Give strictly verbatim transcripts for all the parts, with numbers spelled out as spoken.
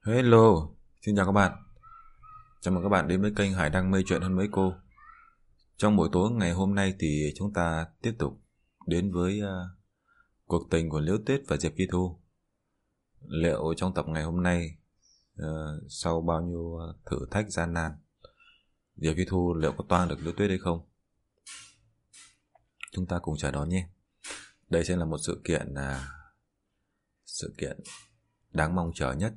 Hello, xin chào các bạn. Chào mừng các bạn đến với kênh Hải Đăng Mây Chuyện Hơn Mấy Cô. Trong buổi tối ngày hôm nay thì chúng ta tiếp tục đến với uh, cuộc tình của Liễu Tuyết và Diệp Chi Thu. Liệu trong tập ngày hôm nay, uh, sau bao nhiêu uh, thử thách gian nan, Diệp Chi Thu liệu có toang được Liễu Tuyết hay không? Chúng ta cùng chờ đón nhé. Đây sẽ là một sự kiện uh, sự kiện đáng mong chờ nhất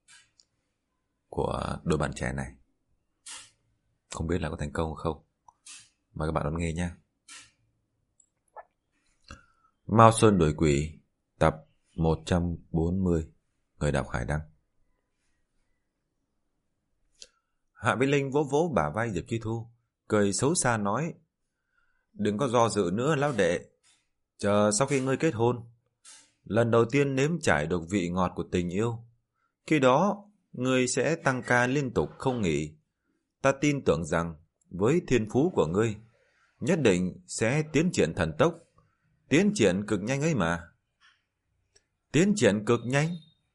của đôi bạn trẻ này. Không biết là có thành công không? Mời các bạn đón nghe nhé. Mao Sơn đuổi quỷ, tập một trăm bốn mươi. Người đọc Hải Đăng. Hạ Vĩ Linh vỗ vỗ bả vai Diệp Chi Thu, cười xấu xa nói: đừng có do dự nữa lão đệ. Chờ sau khi ngươi kết hôn, lần đầu tiên nếm trải được vị ngọt của tình yêu, khi đó ngươi sẽ tăng ca liên tục không nghỉ. Ta tin tưởng rằng với thiên phú của ngươi, nhất định sẽ tiến triển thần tốc, tiến triển cực nhanh ấy mà. Tiến triển cực nhanh?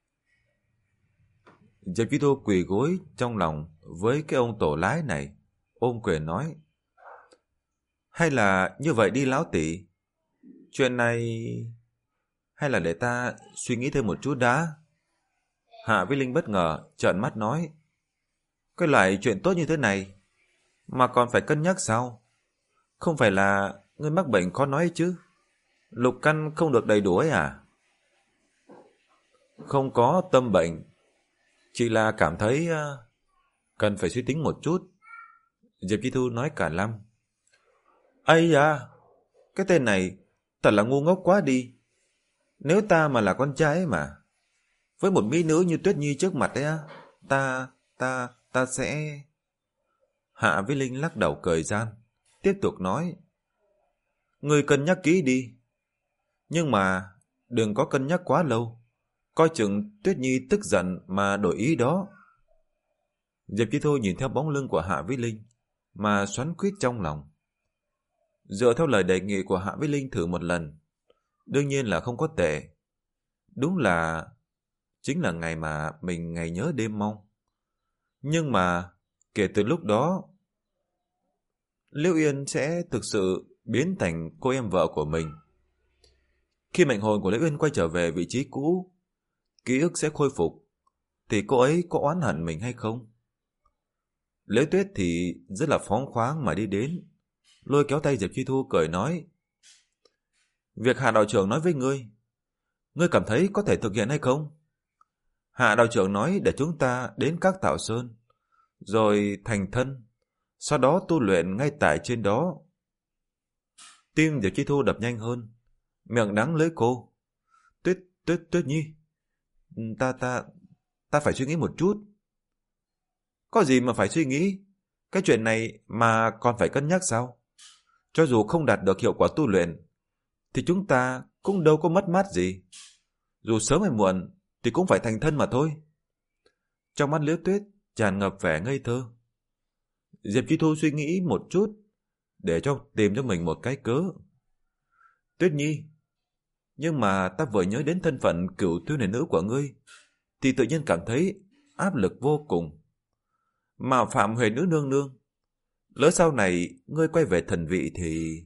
Diệp Chi Thu quỳ gối trong lòng với cái ông tổ lái này, ôm quyền nói: hay là như vậy đi lão tỷ, chuyện này hay là để ta suy nghĩ thêm một chút đã. Hạ Vĩ Linh bất ngờ trợn mắt nói: cái loại chuyện tốt như thế này mà còn phải cân nhắc sao? Không phải là ngươi mắc bệnh khó nói chứ? Lục căn không được đầy đủ ấy à? Không có tâm bệnh, chỉ là cảm thấy uh, cần phải suy tính một chút. Diệp Chi Thu nói cả lăm. Ây à, cái tên này thật là ngu ngốc quá đi. Nếu ta mà là con trai ấy mà, với một mỹ nữ như Tuyết Nhi trước mặt ấy á, ta, ta, ta sẽ... Hạ Vĩ Linh lắc đầu cười gian, tiếp tục nói: ngươi cân nhắc kỹ đi, nhưng mà đừng có cân nhắc quá lâu, coi chừng Tuyết Nhi tức giận mà đổi ý đó. Diệp Chi Thu nhìn theo bóng lưng của Hạ Vĩ Linh mà xoắn quýt trong lòng. Dựa theo lời đề nghị của Hạ Vĩ Linh thử một lần, đương nhiên là không có tệ. Đúng là chính là ngày mà mình ngày nhớ đêm mong. Nhưng mà kể từ lúc đó, Liễu Yên sẽ thực sự biến thành cô em vợ của mình. Khi mệnh hồn của Liễu Yên quay trở về vị trí cũ, ký ức sẽ khôi phục, thì cô ấy có oán hận mình hay không? Liễu Tuyết thì rất là phóng khoáng mà đi đến, lôi kéo tay Diệp Chi Thu cười nói: việc Hạ đạo trưởng nói với ngươi, ngươi cảm thấy có thể thực hiện hay không? Hạ đạo trưởng nói để chúng ta đến các Tạo Sơn, rồi thành thân, sau đó tu luyện ngay tại trên đó. Tim Diệp Chi Thu đập nhanh hơn, miệng đắng lưỡi cô. Tuyết, Tuyết, Tuyết Nhi, ta, ta, ta phải suy nghĩ một chút. Có gì mà phải suy nghĩ? Cái chuyện này mà còn phải cân nhắc sao? Cho dù không đạt được hiệu quả tu luyện, thì chúng ta cũng đâu có mất mát gì. Dù sớm hay muộn thì cũng phải thành thân mà thôi. Trong mắt Liễu Tuyết tràn ngập vẻ ngây thơ. Diệp Chi Thu suy nghĩ một chút để cho tìm cho mình một cái cớ. Tuyết Nhi, nhưng mà ta vừa nhớ đến thân phận cửu tiêu này nữ của ngươi, thì tự nhiên cảm thấy áp lực vô cùng. Mà Phạm Huệ nữ nương nương, lỡ sau này ngươi quay về thần vị thì...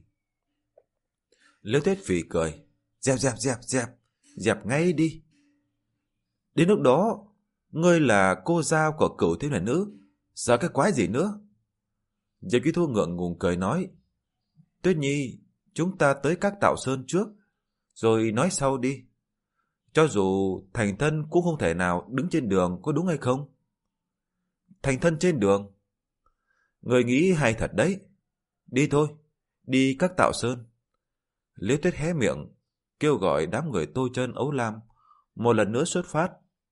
Liễu Tuyết phì cười: dẹp dẹp dẹp dẹp, dẹp ngay đi. Đến lúc đó, ngươi là cô dao của cửu thiếu này nữ, sợ cái quái gì nữa? Diệp Chi Thu ngượng ngùng cười nói: Tuyết Nhi, chúng ta tới các Tạo Sơn trước, rồi nói sau đi. Cho dù thành thân cũng không thể nào đứng trên đường, có đúng hay không? Thành thân trên đường? Người nghĩ hay thật đấy. Đi thôi, đi các Tạo Sơn. Liễu Tuyết hé miệng, kêu gọi đám người Tô Chân, Ấu Lam một lần nữa xuất phát.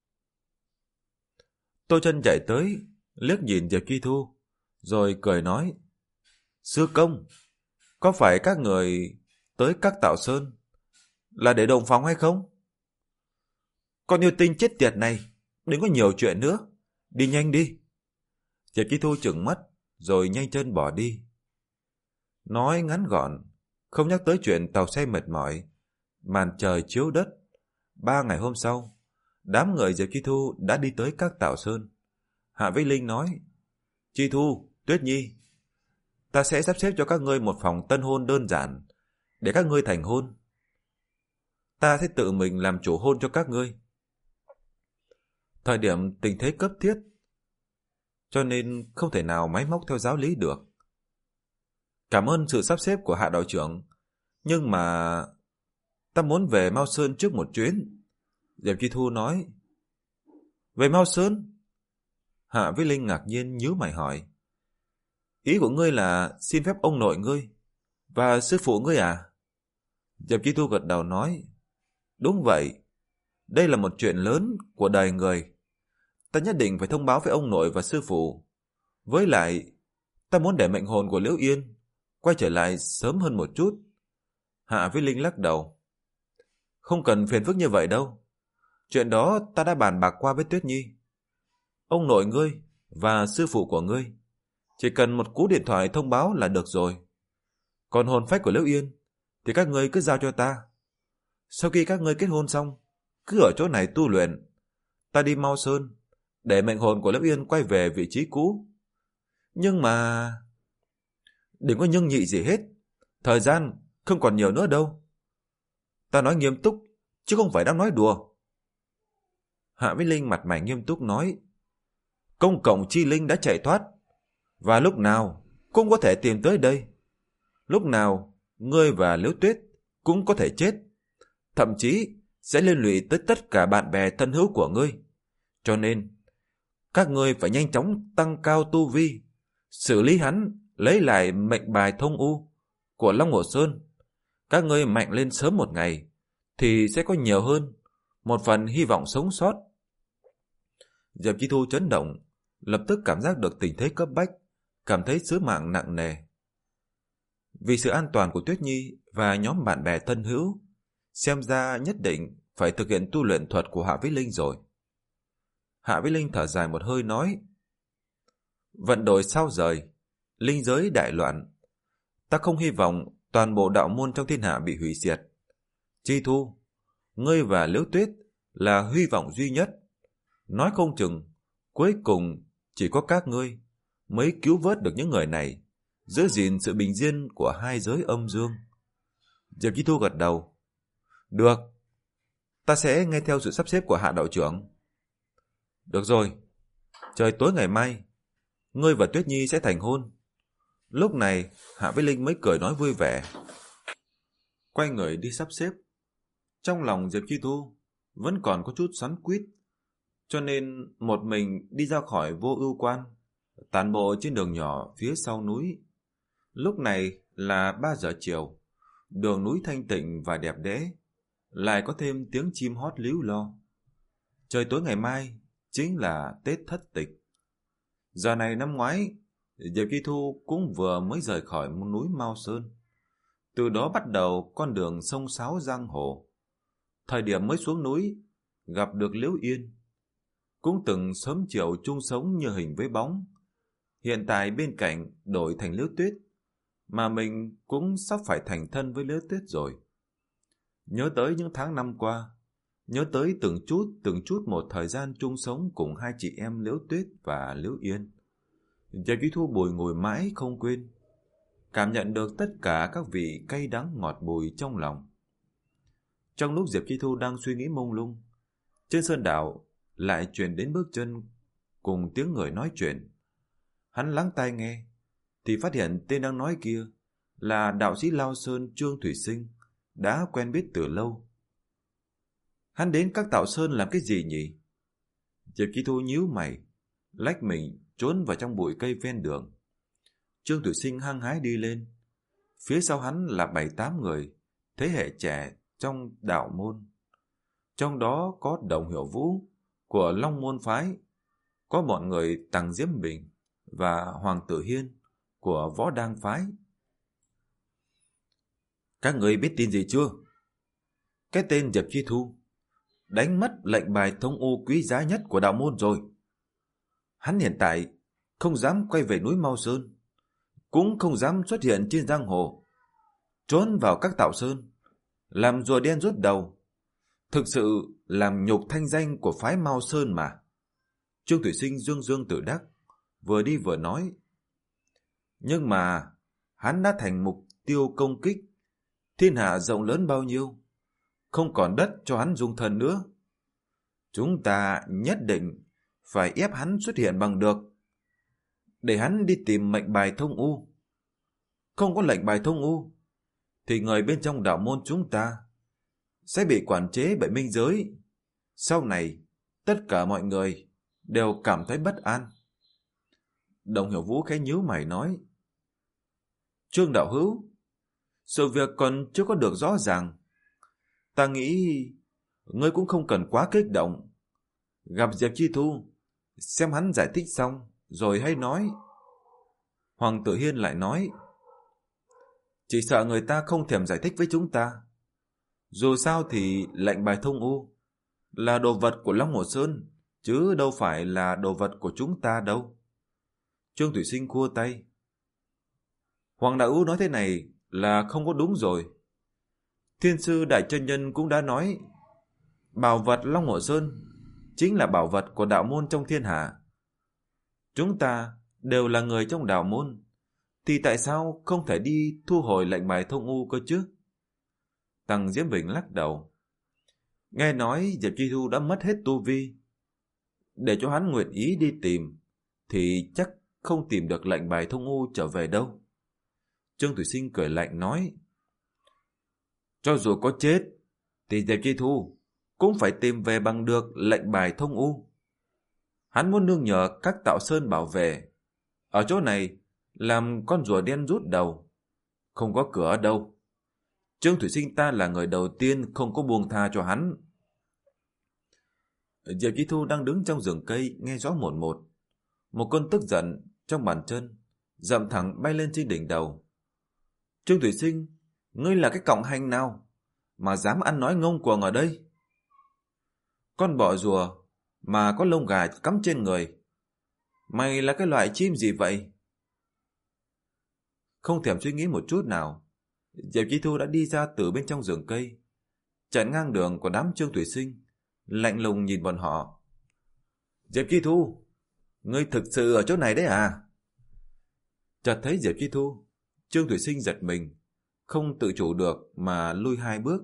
Tô Chân chạy tới, liếc nhìn Diệp Chi Thu, rồi cười nói: sư công, có phải các người tới các Tạo Sơn là để đồng phòng hay không? Con yêu tinh chết tiệt này, đừng có nhiều chuyện nữa, đi nhanh đi. Diệp Chi Thu trừng mắt, rồi nhanh chân bỏ đi. Nói ngắn gọn, không nhắc tới chuyện tàu xe mệt mỏi, màn trời chiếu đất. Ba ngày hôm sau, đám người Diệp Chi Thu đã đi tới các Tạo Sơn. Hạ Vĩnh Linh nói, Chi Thu, Tuyết Nhi, ta sẽ sắp xếp cho các ngươi một phòng tân hôn đơn giản để các ngươi thành hôn. Ta sẽ tự mình làm chủ hôn cho các ngươi. Thời điểm tình thế cấp thiết, cho nên không thể nào máy móc theo giáo lý được. Cảm ơn sự sắp xếp của Hạ đạo trưởng, nhưng mà ta muốn về Mao Sơn trước một chuyến. Diệp Chi Thu nói, về Mao Sơn? Hạ Vĩnh Linh ngạc nhiên nhíu mày hỏi, ý của ngươi là xin phép ông nội ngươi và sư phụ ngươi à? Diệp Chi Thu gật đầu nói, đúng vậy, đây là một chuyện lớn của đời người. Ta nhất định phải thông báo với ông nội và sư phụ. Với lại, ta muốn để mệnh hồn của Liễu Yên quay trở lại sớm hơn một chút. Hạ Vĩnh Linh lắc đầu, không cần phiền phức như vậy đâu. Chuyện đó ta đã bàn bạc qua với Tuyết Nhi. Ông nội ngươi và sư phụ của ngươi chỉ cần một cú điện thoại thông báo là được rồi. Còn hồn phách của Liễu Yên thì các ngươi cứ giao cho ta. Sau khi các ngươi kết hôn xong, cứ ở chỗ này tu luyện. Ta đi Mao Sơn để mệnh hồn của Liễu Yên quay về vị trí cũ. Nhưng mà... Đừng có nhưng nhị gì hết. Thời gian không còn nhiều nữa đâu. Ta nói nghiêm túc, chứ không phải đang nói đùa. Hạ Vĩnh Linh mặt mày nghiêm túc nói, công cộng chi linh đã chạy thoát, và lúc nào cũng có thể tìm tới đây. Lúc nào ngươi và Liễu Tuyết cũng có thể chết, thậm chí sẽ liên lụy tới tất cả bạn bè thân hữu của ngươi. Cho nên, các ngươi phải nhanh chóng tăng cao tu vi, xử lý hắn, lấy lại mệnh bài thông u của Long Hồ Sơn. Các ngươi mạnh lên sớm một ngày, thì sẽ có nhiều hơn một phần hy vọng sống sót. Diệp Chi Thu chấn động, lập tức cảm giác được tình thế cấp bách, cảm thấy sứ mạng nặng nề. Vì sự an toàn của Tuyết Nhi và nhóm bạn bè thân hữu, xem ra nhất định phải thực hiện tu luyện thuật của Hạ Vĩnh Linh rồi. Hạ Vĩnh Linh thở dài một hơi nói, vận đổi sao rời, linh giới đại loạn. Ta không hy vọng toàn bộ đạo môn trong thiên hạ bị hủy diệt. Chi Thu, ngươi và Liễu Tuyết là hy vọng duy nhất. Nói không chừng, cuối cùng chỉ có các ngươi mới cứu vớt được những người này, giữ gìn sự bình yên của hai giới âm dương. Diệp Chi Thu gật đầu. Được, ta sẽ nghe theo sự sắp xếp của Hạ đạo trưởng. Được rồi, trời tối ngày mai, ngươi và Tuyết Nhi sẽ thành hôn. Lúc này, Hạ Vĩnh Linh mới cười nói vui vẻ. Quay người đi sắp xếp. Trong lòng Diệp Chi Thu vẫn còn có chút xoắn quýt, cho nên một mình đi ra khỏi Vô Ưu Quan, tản bộ trên đường nhỏ phía sau núi. Lúc này là ba giờ chiều, đường núi thanh tịnh và đẹp đẽ, lại có thêm tiếng chim hót líu lo. Trời tối ngày mai chính là Tết Thất Tịch. Giờ này năm ngoái, Diệp Chi Thu cũng vừa mới rời khỏi núi Mao Sơn. Từ đó bắt đầu con đường sông sáo giang hồ. Thời điểm mới xuống núi, gặp được Liễu Yên. Cũng từng sớm chiều chung sống như hình với bóng. Hiện tại bên cạnh đổi thành Liễu Tuyết, mà mình cũng sắp phải thành thân với Liễu Tuyết rồi. Nhớ tới những tháng năm qua, nhớ tới từng chút từng chút một thời gian chung sống cùng hai chị em Liễu Tuyết và Liễu Yên. Diệp Chi Thu bồi ngồi mãi không quên, cảm nhận được tất cả các vị cay đắng ngọt bùi trong lòng. Trong lúc Diệp Chi Thu đang suy nghĩ mông lung, trên sơn đảo lại truyền đến bước chân cùng tiếng người nói chuyện. Hắn lắng tai nghe, thì phát hiện tên đang nói kia là đạo sĩ Lao Sơn Trương Thủy Sinh, đã quen biết từ lâu. Hắn đến các Tạo Sơn làm cái gì nhỉ? Diệp Chi Thu nhíu mày, lách mình trốn vào trong bụi cây ven đường. Trương Thủy Sinh hăng hái đi lên, phía sau hắn là bảy tám người thế hệ trẻ trong đạo môn. Trong đó có Đồng Hiểu Vũ của Long Môn Phái, có bọn người Tằng Diễm Bình và Hoàng Tử Hiên của Võ Đang Phái. Các người biết tin gì chưa? Cái tên Diệp Chi Thu đánh mất lệnh bài thông u quý giá nhất của đạo môn rồi. Hắn hiện tại không dám quay về núi Mao Sơn, cũng không dám xuất hiện trên giang hồ, trốn vào các Tạo Sơn, làm rùa đen rút đầu. Thực sự làm nhục thanh danh của phái Mao Sơn mà. Trương Thủy Sinh dương dương tự đắc, vừa đi vừa nói. Nhưng mà hắn đã thành mục tiêu công kích. Thiên hạ rộng lớn bao nhiêu, không còn đất cho hắn dung thân nữa. Chúng ta nhất định phải ép hắn xuất hiện bằng được, để hắn đi tìm mệnh bài thông u. Không có lệnh bài thông u, thì người bên trong đạo môn chúng ta sẽ bị quản chế bởi minh giới. Sau này, tất cả mọi người đều cảm thấy bất an. Đồng Hiểu Vũ khẽ nhíu mày nói. Trương đạo hữu, sự việc còn chưa có được rõ ràng. Ta nghĩ ngươi cũng không cần quá kích động. Gặp Diệp Chi Thu, xem hắn giải thích xong, rồi hay nói. Hoàng Tử Hiên lại nói. Chỉ sợ người ta không thèm giải thích với chúng ta. Dù sao thì lệnh bài thông u là đồ vật của Long Hồ Sơn, chứ đâu phải là đồ vật của chúng ta đâu. Trương Thủy Sinh khua tay. Hoàng đạo hữu nói thế này là không có đúng rồi. Thiên sư Đại Chân Nhân cũng đã nói, bảo vật Long Hồ Sơn chính là bảo vật của đạo môn trong thiên hạ. Chúng ta đều là người trong đạo môn, thì tại sao không thể đi thu hồi lệnh bài thông u cơ chứ? Tăng Diễm Bình lắc đầu. Nghe nói Diệp Chi Thu đã mất hết tu vi. Để cho hắn nguyện ý đi tìm, thì chắc không tìm được lệnh bài thông u trở về đâu. Trương Thủy Sinh cười lạnh nói. Cho dù có chết, thì Diệp Chi Thu cũng phải tìm về bằng được lệnh bài thông u. Hắn muốn nương nhờ các tạo sơn bảo vệ. Ở chỗ này, làm con rùa đen rút đầu. Không có cửa ở đâu. Trương Thủy Sinh ta là người đầu tiên không có buông tha cho hắn. Diệp Chi Thu đang đứng trong rừng cây nghe rõ một một. Một cơn tức giận trong bàn chân dậm thẳng bay lên trên đỉnh đầu. Trương Thủy Sinh, ngươi là cái cọng hành nào mà dám ăn nói ngông cuồng ở đây? Con bọ rùa mà có lông gà cắm trên người. Mày là cái loại chim gì vậy? Không thèm suy nghĩ một chút nào, Diệp Chi Thu đã đi ra từ bên trong rừng cây, chặn ngang đường của đám Trương Thủy Sinh, lạnh lùng nhìn bọn họ. Diệp Chi Thu, ngươi thực sự ở chỗ này đấy à? Chợt thấy Diệp Chi Thu, Trương Thủy Sinh giật mình, không tự chủ được mà lui hai bước.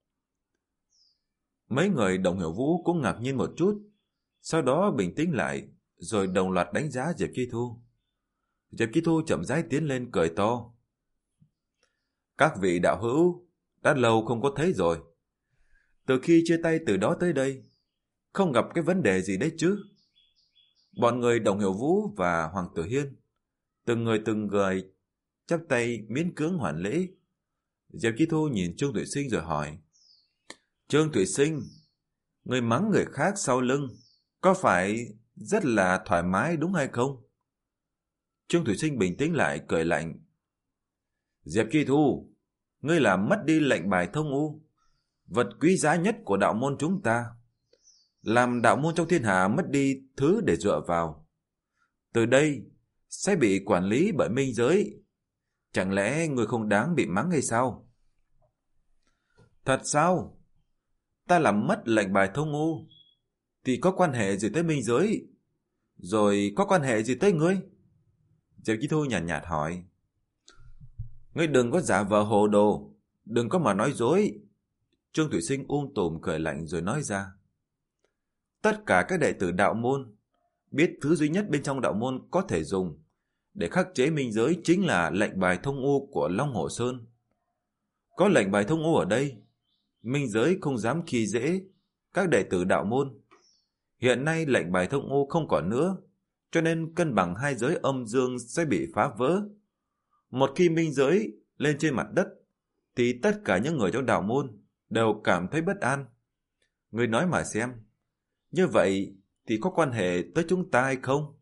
Mấy người Đồng Hiểu Vũ cũng ngạc nhiên một chút, sau đó bình tĩnh lại, rồi đồng loạt đánh giá Diệp Chi Thu. Diệp Chi Thu chậm rãi tiến lên cười to. Các vị đạo hữu, đã lâu không có thấy rồi. Từ khi chia tay từ đó tới đây, không gặp cái vấn đề gì đấy chứ? Bọn người Đồng Hiểu Vũ và Hoàng Tử Hiên, từng người từng người chắp tay miễn cưỡng hoàn lễ. Diệp Chi Thu nhìn Trương Thủy Sinh rồi hỏi. Trương Thủy Sinh, người mắng người khác sau lưng, có phải rất là thoải mái đúng hay không? Trương Thủy Sinh bình tĩnh lại cười lạnh. Diệp Chi Thu, ngươi làm mất đi lệnh bài thông u, vật quý giá nhất của đạo môn chúng ta. Làm đạo môn trong thiên hạ mất đi thứ để dựa vào. Từ đây sẽ bị quản lý bởi minh giới. Chẳng lẽ ngươi không đáng bị mắng hay sao? Thật sao? Ta làm mất lệnh bài thông u thì có quan hệ gì tới minh giới? Rồi có quan hệ gì tới ngươi? Diệp Chi Thu nhàn nhạt, nhạt hỏi. Ngươi đừng có giả vờ hồ đồ, đừng có mà nói dối. Trương Thủy Sinh um tùm cười lạnh rồi nói ra. Tất cả các đệ tử đạo môn biết thứ duy nhất bên trong đạo môn có thể dùng để khắc chế minh giới chính là lệnh bài thông u của Long Hồ Sơn. Có lệnh bài thông u ở đây, minh giới không dám khi dễ các đệ tử đạo môn. Hiện nay lệnh bài thông u không còn nữa, cho nên cân bằng hai giới âm dương sẽ bị phá vỡ. Một khi minh giới lên trên mặt đất, thì tất cả những người trong đạo môn đều cảm thấy bất an. Ngươi nói mà xem, như vậy thì có quan hệ tới chúng ta hay không?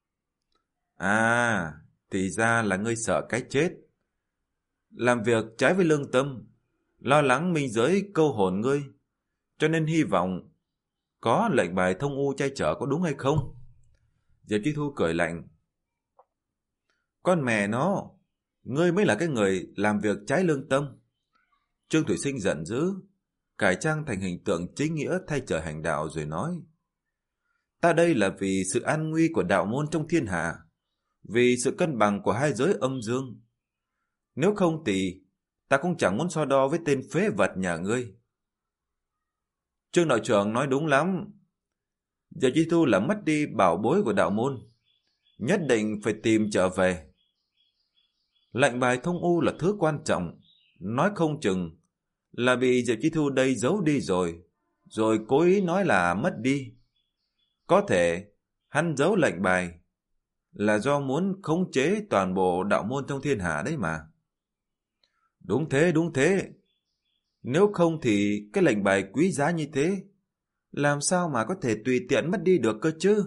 À, thì ra là ngươi sợ cái chết. Làm việc trái với lương tâm, lo lắng minh giới câu hồn ngươi, cho nên hy vọng có lệnh bài thông u che chở, có đúng hay không? Diệp Chi Thu cười lạnh. Con mẹ nó, ngươi mới là cái người làm việc trái lương tâm. Trương Thủy Sinh giận dữ, cải trang thành hình tượng chính nghĩa thay trời hành đạo rồi nói: Ta đây là vì sự an nguy của đạo môn trong thiên hạ, vì sự cân bằng của hai giới âm dương. Nếu không thì ta cũng chẳng muốn so đo với tên phế vật nhà ngươi. Trương đạo trưởng nói đúng lắm. Diệp Chi Thu là mất đi bảo bối của đạo môn, nhất định phải tìm trở về. Lệnh bài thông u là thứ quan trọng, nói không chừng là bị Diệp Chi Thu đây giấu đi rồi, rồi cố ý nói là mất đi. Có thể hắn giấu lệnh bài là do muốn khống chế toàn bộ đạo môn trong thiên hạ đấy mà. Đúng thế, đúng thế. Nếu không thì cái lệnh bài quý giá như thế, làm sao mà có thể tùy tiện mất đi được cơ chứ?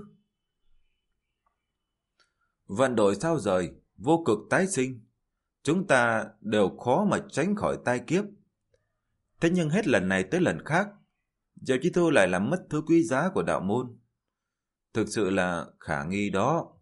Vận đổi sao rời, vô cực tái sinh, chúng ta đều khó mà tránh khỏi tai kiếp. Thế nhưng hết lần này tới lần khác, Diệp Chi Thu lại làm mất thứ quý giá của đạo môn. Thực sự là khả nghi đó.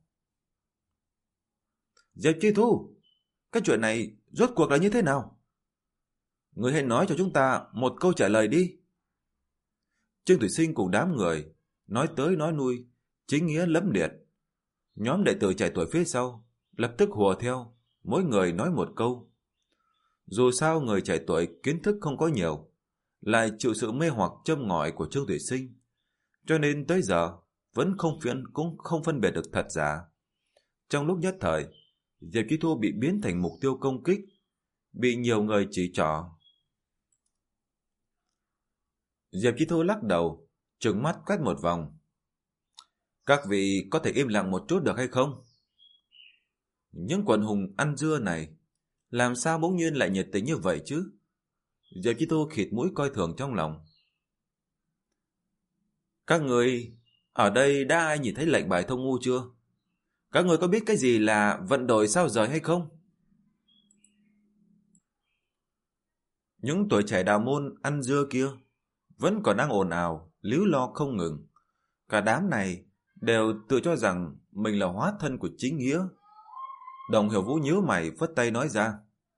Diệp Chi Thu, cái chuyện này rốt cuộc là như thế nào? Ngươi hãy nói cho chúng ta một câu trả lời đi. Trương Thủy Sinh cùng đám người nói tới nói lui, chính nghĩa lẫm liệt. Nhóm đệ tử trẻ tuổi phía sau lập tức hùa theo, mỗi người nói một câu. Dù sao người trẻ tuổi kiến thức không có nhiều, lại chịu sự mê hoặc châm ngòi của Trương Thủy Sinh, cho nên tới giờ vẫn không phiền cũng không phân biệt được thật giả. Trong lúc nhất thời, Diệp Chi Thu bị biến thành mục tiêu công kích, bị nhiều người chỉ trỏ. Diệp Chi Thu lắc đầu, trừng mắt quét một vòng. Các vị có thể im lặng một chút được hay không? Những quần hùng ăn dưa này làm sao bỗng nhiên lại nhiệt tình như vậy chứ? Diệp Chi Thu khịt mũi coi thường trong lòng. Các người ở đây đã ai nhìn thấy lệnh bài thông u chưa? Các người có biết cái gì là vận đổi sao rời hay không? Những tuổi trẻ đạo môn ăn dưa kia vẫn còn đang ồn ào, líu lo không ngừng. Cả đám này đều tự cho rằng mình là hóa thân của chính nghĩa. Đồng Hiểu Vũ nhíu mày phất tay nói ra: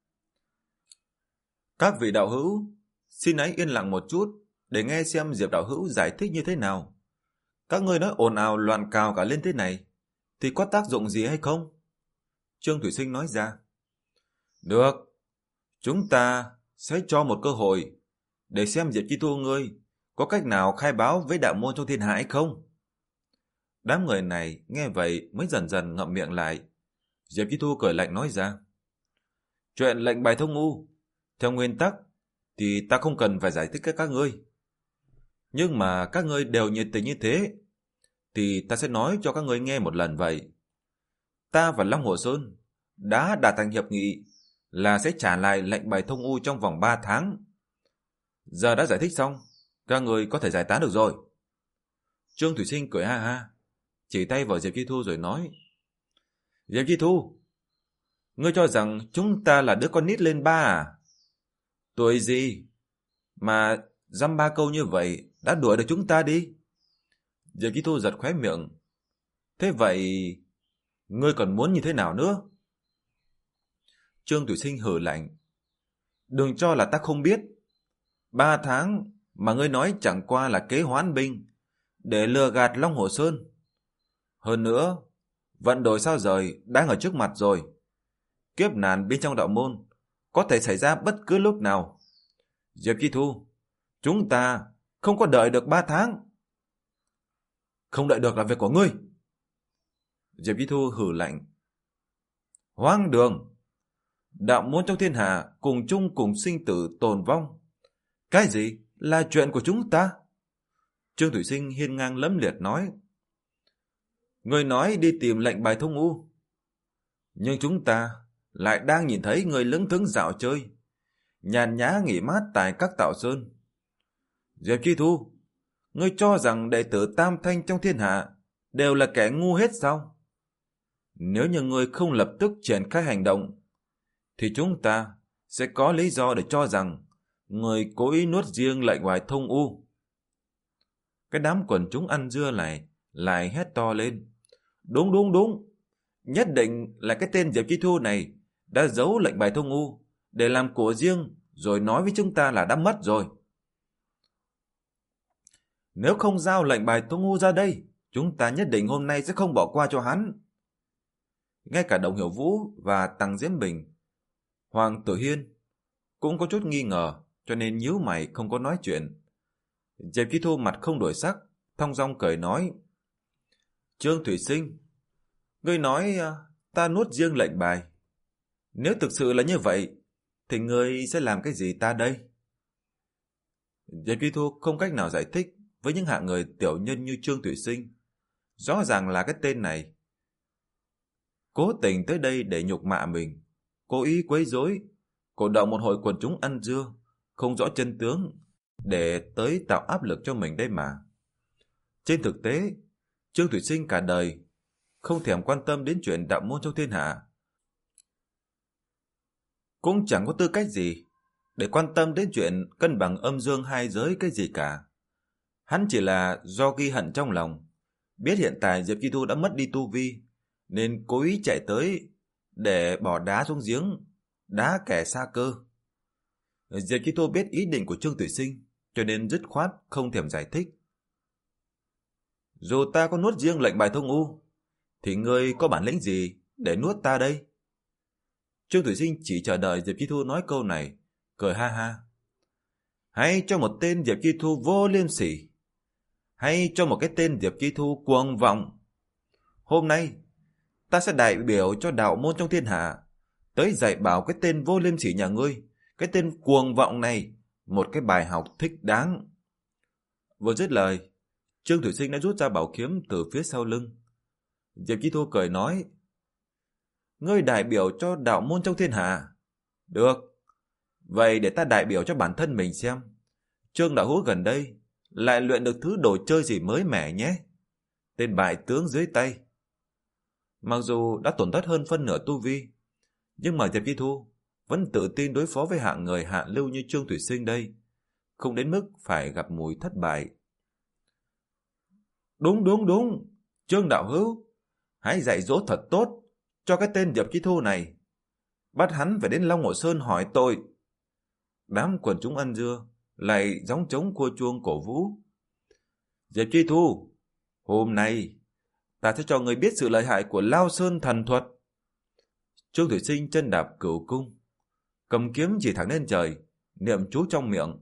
Các vị đạo hữu, xin hãy yên lặng một chút để nghe xem Diệp đạo hữu giải thích như thế nào. Các ngươi nói ồn ào loạn cào cả lên thế này thì có tác dụng gì hay không? Trương Thủy Sinh nói ra: Được, chúng ta sẽ cho một cơ hội để xem Diệp Chi Thu ngươi có cách nào khai báo với đạo môn trong thiên hạ hay không. Đám người này nghe vậy mới dần dần ngậm miệng lại. Diệp Chi Thu cười lạnh nói ra: Chuyện lệnh bài thông u, theo nguyên tắc thì ta không cần phải giải thích với các ngươi. Nhưng mà các ngươi đều nhiệt tình như thế, thì ta sẽ nói cho các ngươi nghe một lần vậy. Ta và Long Hồ Sơn đã đạt thành hiệp nghị là sẽ trả lại lệnh bài thông u trong vòng ba tháng. Giờ đã giải thích xong, các ngươi có thể giải tán được rồi. Trương Thủy Sinh cười ha ha, chỉ tay vào Diệp Chi Thu rồi nói: Diệp Chi Thu, ngươi cho rằng chúng ta là đứa con nít lên ba à? Tuổi gì mà dăm ba câu như vậy đã đuổi được chúng ta đi? Diệp Chi Thu giật khóe miệng. Thế vậy ngươi còn muốn như thế nào nữa? Trương Thủy Sinh hừ lạnh: Đừng cho là ta không biết. Ba tháng mà ngươi nói chẳng qua là kế hoán binh để lừa gạt Long Hồ Sơn. Hơn nữa, vận đổi sao rời đang ở trước mặt rồi. Kiếp nạn bên trong đạo môn có thể xảy ra bất cứ lúc nào. Diệp Chi Thu, chúng ta không có đợi được ba tháng. Không đợi được là việc của ngươi. Diệp Chi Thu hừ lạnh: Hoang đường! Đạo môn trong thiên hạ cùng chung cùng sinh tử tồn vong. Cái gì là chuyện của chúng ta? Trương Thủy Sinh hiên ngang lẫm liệt nói: Ngươi nói đi tìm lệnh bài thông u, nhưng chúng ta lại đang nhìn thấy người lững thững dạo chơi, nhàn nhã nghỉ mát tại các tạo sơn. Diệp Chi Thu, ngươi cho rằng đệ tử tam thanh trong thiên hạ đều là kẻ ngu hết sao? Nếu như ngươi không lập tức triển khai hành động, thì chúng ta sẽ có lý do để cho rằng người cố ý nuốt riêng lệnh bài thông u. Cái đám quần chúng ăn dưa này lại hét to lên: Đúng đúng đúng, nhất định là cái tên Diệp Chi Thu này đã giấu lệnh bài thông u để làm của riêng, rồi nói với chúng ta là đã mất rồi. Nếu không giao lệnh bài Tông U ra đây, chúng ta nhất định hôm nay sẽ không bỏ qua cho hắn. Ngay cả Đồng Hiểu Vũ và Tăng Diễm Bình, Hoàng Tử Hiên cũng có chút nghi ngờ, cho nên nhíu mày không có nói chuyện. Diệp Chi Thu mặt không đổi sắc, thong dong cười nói: Trương Thủy Sinh, ngươi nói ta nuốt riêng lệnh bài. Nếu thực sự là như vậy, thì ngươi sẽ làm cái gì ta đây? Diệp Chi Thu không cách nào giải thích với những hạng người tiểu nhân như Trương Thủy Sinh. Rõ ràng là cái tên này cố tình tới đây để nhục mạ mình, cố ý quấy rối, cổ động một hội quần chúng ăn dưa, không rõ chân tướng, để tới tạo áp lực cho mình đây mà. Trên thực tế, Trương Thủy Sinh cả đời không thèm quan tâm đến chuyện đạo môn trong thiên hạ, cũng chẳng có tư cách gì để quan tâm đến chuyện cân bằng âm dương hai giới cái gì cả. Hắn chỉ là do ghi hận trong lòng, biết hiện tại Diệp Chi Thu đã mất đi tu vi, nên cố ý chạy tới để bỏ đá xuống giếng, đá kẻ xa cơ. Diệp Chi Thu biết ý định của Trương Thủy Sinh, cho nên dứt khoát không thèm giải thích. Dù ta có nuốt riêng lệnh bài Thông U, thì ngươi có bản lĩnh gì để nuốt ta đây? Trương Thủy Sinh chỉ chờ đợi Diệp Chi Thu nói câu này, cười ha ha. Hay cho một tên Diệp Chi Thu vô liêm sỉ, hay cho một cái tên Diệp Chi Thu cuồng vọng. Hôm nay, ta sẽ đại biểu cho đạo môn trong thiên hạ, tới dạy bảo cái tên vô liêm sỉ nhà ngươi, cái tên cuồng vọng này, một cái bài học thích đáng. Vừa dứt lời, Trương Thủy Sinh đã rút ra bảo kiếm từ phía sau lưng. Diệp Chi Thu cười nói: Ngươi đại biểu cho đạo môn trong thiên hạ? Được, vậy để ta đại biểu cho bản thân mình xem, Trương đạo hữu gần đây lại luyện được thứ đồ chơi gì mới mẻ nhé. Tên bại tướng dưới tay. Mặc dù đã tổn thất hơn phân nửa tu vi, nhưng mà Diệp Chi Thu vẫn tự tin đối phó với hạng người hạ lưu như Trương Thủy Sinh đây, không đến mức phải gặp mùi thất bại. Đúng đúng đúng, Trương đạo hữu, hãy dạy dỗ thật tốt cho cái tên Diệp Chi Thu này, bắt hắn phải đến Long Ngộ Sơn hỏi tội. Đám quần chúng ăn dưa lại gióng trống cua chuông cổ vũ. Diệp Chi Thu, hôm nay ta sẽ cho người biết sự lợi hại của Lao Sơn thần thuật. Trương Thủy Sinh chân đạp cửu cung, cầm kiếm chỉ thẳng lên trời, niệm chú trong miệng.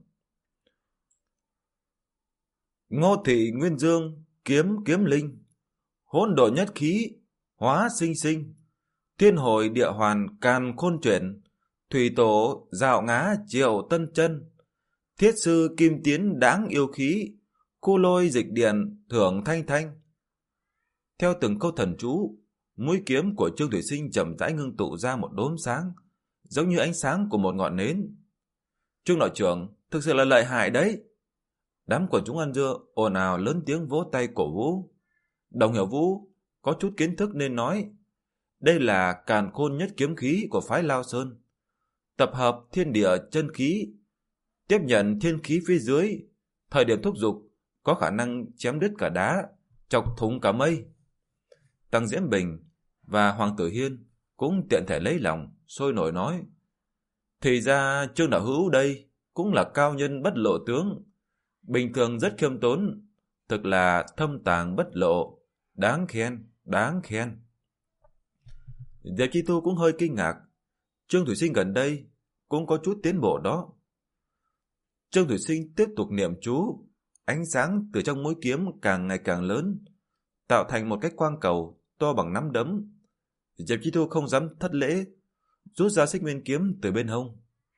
Ngô thị nguyên dương, kiếm kiếm linh, hỗn độn nhất khí, hóa sinh sinh, thiên hồi địa hoàn càn khôn chuyển, thủy tổ dạo ngã triệu tân chân, thiết sư kim tiến đáng yêu khí, khu lôi dịch điện thưởng thanh thanh. Theo từng câu thần chú, mũi kiếm của Trương Thủy Sinh chậm rãi ngưng tụ ra một đốm sáng, giống như ánh sáng của một ngọn nến. Trương đạo trưởng thực sự là lợi hại đấy. Đám quần chúng ăn dưa ồn ào lớn tiếng vỗ tay cổ vũ. Đồng Hiểu Vũ có chút kiến thức nên nói: đây là càn khôn nhất kiếm khí của phái Lao Sơn, tập hợp thiên địa chân khí, tiếp nhận thiên khí phía dưới, thời điểm thúc giục có khả năng chém đứt cả đá, chọc thủng cả mây. Tăng Diễm Bình và Hoàng Tử Hiên cũng tiện thể lấy lòng, sôi nổi nói: thì ra Trương đạo hữu đây cũng là cao nhân bất lộ tướng, bình thường rất khiêm tốn, thực là thâm tàng bất lộ, đáng khen, đáng khen. Diệp Chi Thu cũng hơi kinh ngạc, Trương Thủy Sinh gần đây cũng có chút tiến bộ đó. Trương Thủy Sinh tiếp tục niệm chú, ánh sáng từ trong mũi kiếm càng ngày càng lớn, tạo thành một cái quang cầu to bằng nắm đấm. Diệp Chi Thu không dám thất lễ, rút ra xích nguyên kiếm từ bên hông.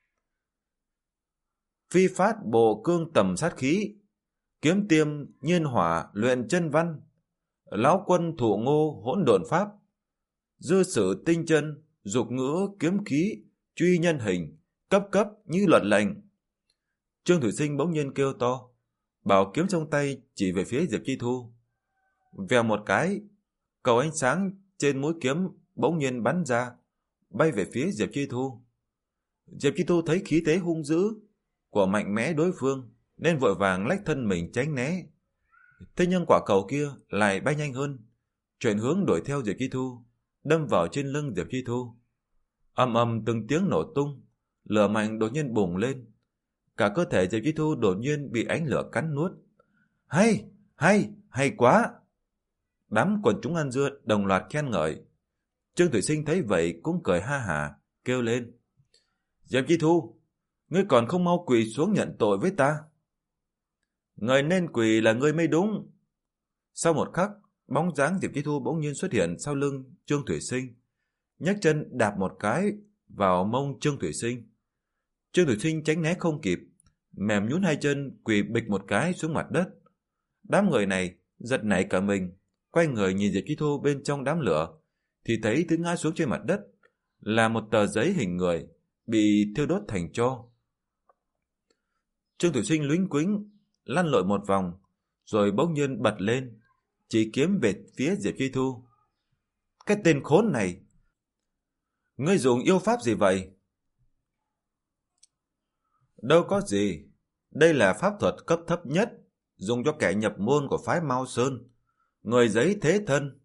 Phi phát bộ cương tầm sát khí, kiếm tiêm nhiên hỏa luyện chân văn, lão quân thủ ngô hỗn độn pháp, dư sử tinh chân dục ngữ kiếm khí truy nhân hình, cấp cấp như luật lệnh. Trương Thủy Sinh bỗng nhiên kêu to, bảo kiếm trong tay chỉ về phía Diệp Chi Thu. Vèo một cái, cầu ánh sáng trên mũi kiếm bỗng nhiên bắn ra, bay về phía Diệp Chi Thu. Diệp Chi Thu thấy khí thế hung dữ của mạnh mẽ đối phương, nên vội vàng lách thân mình tránh né. Thế nhưng quả cầu kia lại bay nhanh hơn, chuyển hướng đuổi theo Diệp Chi Thu, đâm vào trên lưng Diệp Chi Thu. Ầm ầm từng tiếng nổ tung, lửa mạnh đột nhiên bùng lên. Cả cơ thể Diệp Chi Thu đột nhiên bị ánh lửa cắn nuốt. Hay, hay, hay quá. Đám quần chúng ăn dưa đồng loạt khen ngợi. Trương Thủy Sinh thấy vậy cũng cười ha hả, kêu lên. Diệp Chi Thu, ngươi còn không mau quỳ xuống nhận tội với ta. Người nên quỳ là ngươi mới đúng. Sau một khắc, bóng dáng Diệp Chi Thu bỗng nhiên xuất hiện sau lưng Trương Thủy Sinh, nhấc chân đạp một cái vào mông Trương Thủy Sinh. Trương Thủy Sinh tránh né không kịp, mềm nhún hai chân quỳ bịch một cái xuống mặt đất. Đám người này giật nảy cả mình, quay người nhìn Diệp Chi Thu bên trong đám lửa, thì thấy thứ ngã xuống trên mặt đất là một tờ giấy hình người bị thiêu đốt thành tro. Trương Thủy Sinh lúnh quính lăn lội một vòng, rồi bỗng nhiên bật lên, chỉ kiếm về phía Diệp Chi Thu. Cái tên khốn này, ngươi dùng yêu pháp gì vậy? Đâu có gì, đây là pháp thuật cấp thấp nhất, dùng cho kẻ nhập môn của phái Mao Sơn, người giấy thế thân.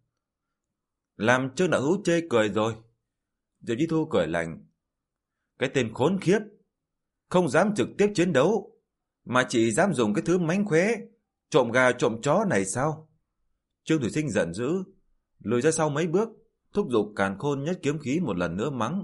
Làm Trương đạo hữu chê cười rồi. Diệp Chi Thu cười lạnh. Cái tên khốn khiếp, không dám trực tiếp chiến đấu, mà chỉ dám dùng cái thứ mánh khóe, trộm gà trộm chó này sao? Trương Thủy Sinh giận dữ, lùi ra sau mấy bước, thúc giục Càn Khôn nhất kiếm khí một lần nữa mắng.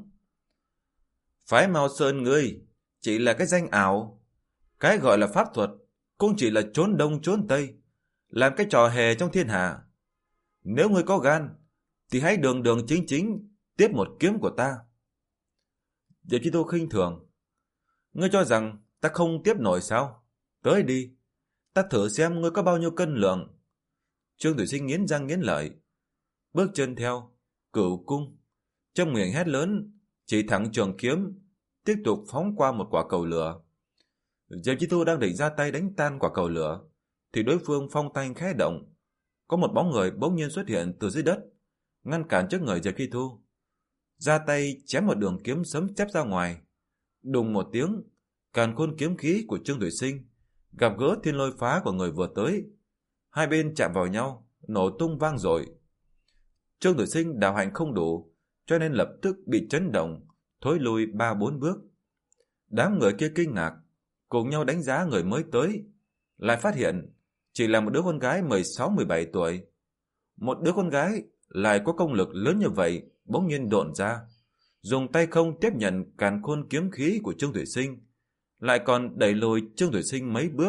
Phái Mao Sơn ngươi chỉ là cái danh ảo, cái gọi là pháp thuật cũng chỉ là trốn đông trốn tây, làm cái trò hề trong thiên hạ. Nếu ngươi có gan thì hãy đường đường chính chính tiếp một kiếm của ta. Diệp Chi Thu khinh thường. Ngươi cho rằng ta không tiếp nổi sao? Tới đi, ta thử xem ngươi có bao nhiêu cân lượng. Trương Thủy Sinh nghiến răng nghiến lợi, bước chân theo Cửu Cung, trong miệng hét lớn, chỉ thẳng trường kiếm, tiếp tục phóng qua một quả cầu lửa. Diệp Chi Thu đang định ra tay đánh tan quả cầu lửa, thì đối phương phong tay khẽ động, có một bóng người bỗng nhiên xuất hiện từ dưới đất, ngăn cản trước người Diệp Chi Thu, ra tay chém một đường kiếm sấm chép ra ngoài. Đùng một tiếng, Càn Khôn kiếm khí của Trương Thủy Sinh gặp gỡ thiên lôi phá của người vừa tới, hai bên chạm vào nhau, nổ tung vang dội. Trương Thủy Sinh đạo hạnh không đủ, cho nên lập tức bị chấn động, thối lui ba bốn bước. Đám người kia kinh ngạc, cùng nhau đánh giá người mới tới, lại phát hiện chỉ là một đứa con gái mười sáu mười bảy tuổi. Một đứa con gái lại có công lực lớn như vậy, bỗng nhiên độn ra, dùng tay không tiếp nhận Càn Khôn kiếm khí của Trương Thủy Sinh, lại còn đẩy lùi Trương Thủy Sinh mấy bước.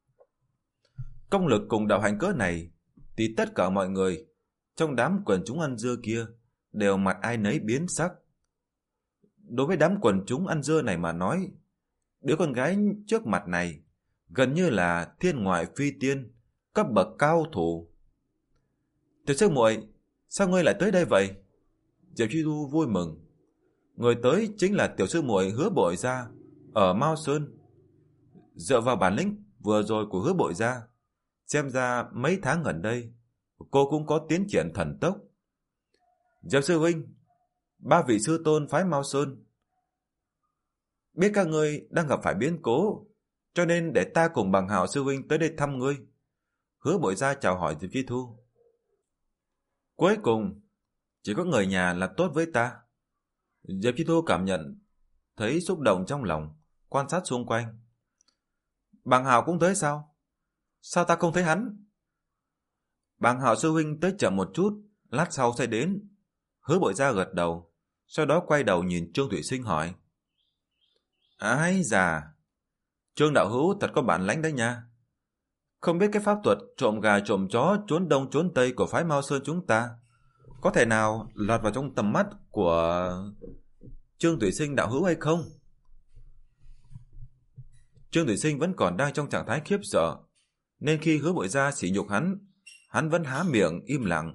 Công lực cùng đạo hạnh cỡ này thì tất cả mọi người trong đám quần chúng ăn dưa kia đều mặt ai nấy biến sắc. Đối với đám quần chúng ăn dưa này mà nói, đứa con gái trước mặt này gần như là thiên ngoại phi tiên, cấp bậc cao thủ. Tiểu sư muội, sao ngươi lại tới đây vậy? Diệp Chi Thu vui mừng. Người tới chính là tiểu sư muội Hứa Bội Gia ở Mao Sơn. Dựa vào bản lĩnh vừa rồi của Hứa Bội Gia, xem ra mấy tháng gần đây cô cũng có tiến triển thần tốc. Diệp sư huynh, ba vị sư tôn phái Mao Sơn biết các ngươi đang gặp phải biến cố, cho nên để ta cùng Bằng Hạo sư huynh tới đây thăm ngươi. Hứa Bội Gia chào hỏi Diệp Chi Thu. Cuối cùng chỉ có người nhà là tốt với ta. Diệp Chi Thu cảm nhận thấy xúc động trong lòng, quan sát xung quanh. Bằng Hạo cũng tới sao? Sao ta không thấy hắn? Bằng Hạo sư huynh tới chậm một chút, lát sau sẽ đến. Hứa Bội Gia gật đầu, sau đó quay đầu nhìn Trương Thủy Sinh hỏi. Ái già, Trương đạo hữu thật có bản lãnh đấy nha. Không biết cái pháp thuật trộm gà trộm chó trốn đông trốn tây của phái Mao Sơn chúng ta có thể nào lọt vào trong tầm mắt của Trương Thủy Sinh đạo hữu hay không? Trương Thủy Sinh vẫn còn đang trong trạng thái khiếp sợ, nên khi Hứa Bội Gia sỉ nhục hắn, hắn vẫn há miệng im lặng.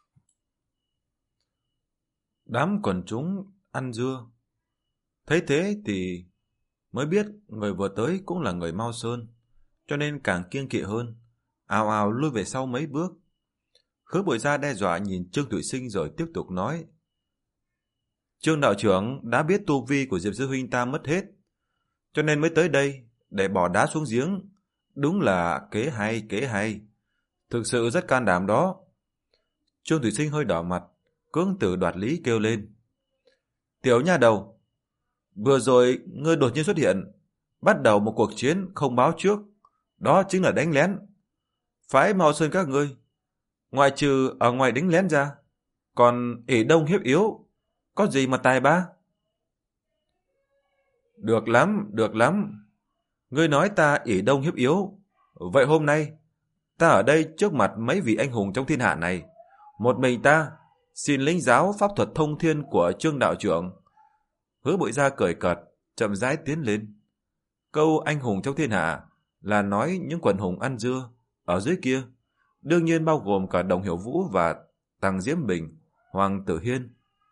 Đám quần chúng ăn dưa thấy thế thì mới biết người vừa tới cũng là người Mao Sơn, cho nên càng kiêng kỵ hơn, ào ào lui về sau mấy bước. Hứa Bội Gia đe dọa nhìn Trương Thủy Sinh rồi tiếp tục nói. Trương đạo trưởng đã biết tu vi của Diệp sư huynh ta mất hết, cho nên mới tới đây để bỏ đá xuống giếng. Đúng là kế hay, kế hay. Thực sự rất can đảm đó. Trương Thủy Sinh hơi đỏ mặt, cưỡng tử đoạt lý kêu lên. Tiểu nha đầu, vừa rồi ngươi đột nhiên xuất hiện, bắt đầu một cuộc chiến không báo trước, đó chính là đánh lén. phái Mao Sơn các ngươi, ngoại trừ ở ngoài đánh lén ra, còn ỷ đông hiếp yếu, có gì mà tài ba? Được lắm, được lắm. Ngươi nói ta ỷ đông hiếp yếu. Vậy hôm nay, ta ở đây trước mặt mấy vị anh hùng trong thiên hạ này, một mình ta xin lĩnh giáo pháp thuật thông thiên của Trương đạo trưởng. Hứa Bội Gia cười cợt, chậm rãi tiến lên. Câu anh hùng trong thiên hạ là nói những quần hùng ăn dưa ở dưới kia, đương nhiên bao gồm cả Đồng Hiểu Vũ và Tằng Diễm Bình, Hoàng Tử Hiên.